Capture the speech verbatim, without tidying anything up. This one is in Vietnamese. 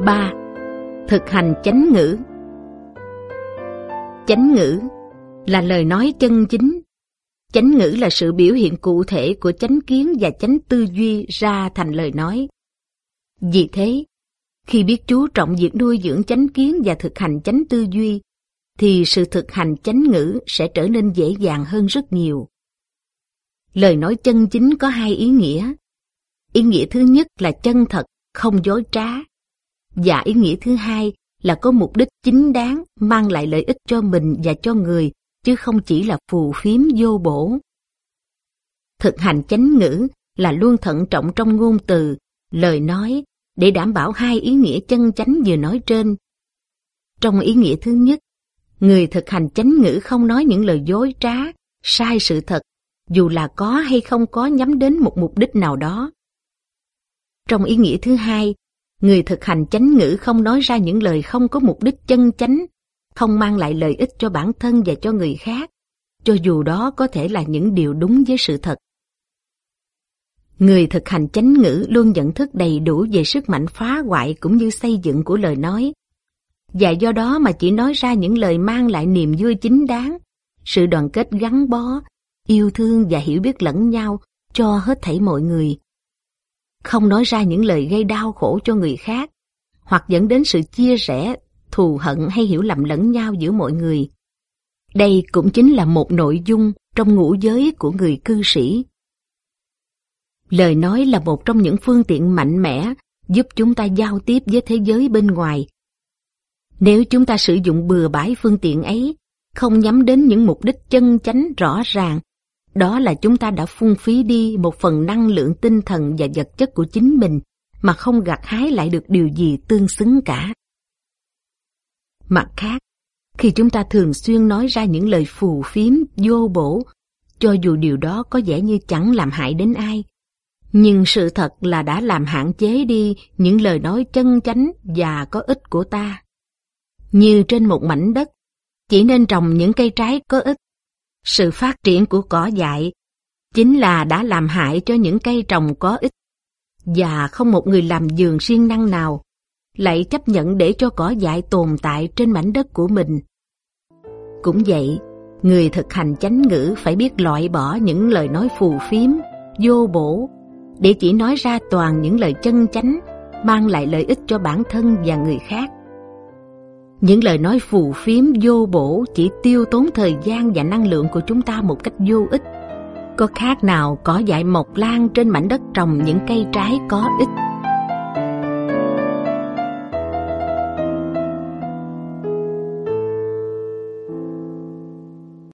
ba. Thực hành chánh ngữ. Chánh ngữ là lời nói chân chính. Chánh ngữ là sự biểu hiện cụ thể của chánh kiến và chánh tư duy ra thành lời nói. Vì thế, khi biết chú trọng việc nuôi dưỡng chánh kiến và thực hành chánh tư duy, thì sự thực hành chánh ngữ sẽ trở nên dễ dàng hơn rất nhiều. Lời nói chân chính có hai ý nghĩa. Ý nghĩa thứ nhất là chân thật, không dối trá. Và ý nghĩa thứ hai là có mục đích chính đáng, mang lại lợi ích cho mình và cho người, chứ không chỉ là phù phiếm vô bổ. Thực hành chánh ngữ là luôn thận trọng trong ngôn từ, lời nói, để đảm bảo hai ý nghĩa chân chánh vừa nói trên. Trong ý nghĩa thứ nhất, người thực hành chánh ngữ không nói những lời dối trá, sai sự thật, dù là có hay không có nhắm đến một mục đích nào đó. Trong ý nghĩa thứ hai, người thực hành chánh ngữ không nói ra những lời không có mục đích chân chánh, không mang lại lợi ích cho bản thân và cho người khác, cho dù đó có thể là những điều đúng với sự thật. Người thực hành chánh ngữ luôn nhận thức đầy đủ về sức mạnh phá hoại cũng như xây dựng của lời nói, và do đó mà chỉ nói ra những lời mang lại niềm vui chính đáng, sự đoàn kết gắn bó, yêu thương và hiểu biết lẫn nhau cho hết thảy mọi người. Không nói ra những lời gây đau khổ cho người khác, hoặc dẫn đến sự chia rẽ, thù hận hay hiểu lầm lẫn nhau giữa mọi người. Đây cũng chính là một nội dung trong ngũ giới của người cư sĩ. Lời nói là một trong những phương tiện mạnh mẽ giúp chúng ta giao tiếp với thế giới bên ngoài. Nếu chúng ta sử dụng bừa bãi phương tiện ấy, không nhắm đến những mục đích chân chánh rõ ràng, đó là chúng ta đã phung phí đi một phần năng lượng tinh thần và vật chất của chính mình mà không gặt hái lại được điều gì tương xứng cả. Mặt khác, khi chúng ta thường xuyên nói ra những lời phù phiếm, vô bổ, cho dù điều đó có vẻ như chẳng làm hại đến ai, nhưng sự thật là đã làm hạn chế đi những lời nói chân chánh và có ích của ta. Như trên một mảnh đất, chỉ nên trồng những cây trái có ích. Sự phát triển của cỏ dại chính là đã làm hại cho những cây trồng có ích, và không một người làm vườn siêng năng nào lại chấp nhận để cho cỏ dại tồn tại trên mảnh đất của mình. Cũng vậy, người thực hành chánh ngữ phải biết loại bỏ những lời nói phù phiếm, vô bổ, để chỉ nói ra toàn những lời chân chánh, mang lại lợi ích cho bản thân và người khác. Những lời nói phù phiếm vô bổ chỉ tiêu tốn thời gian và năng lượng của chúng ta một cách vô ích. Có khác nào cỏ dại mọc lan trên mảnh đất trồng những cây trái có ích.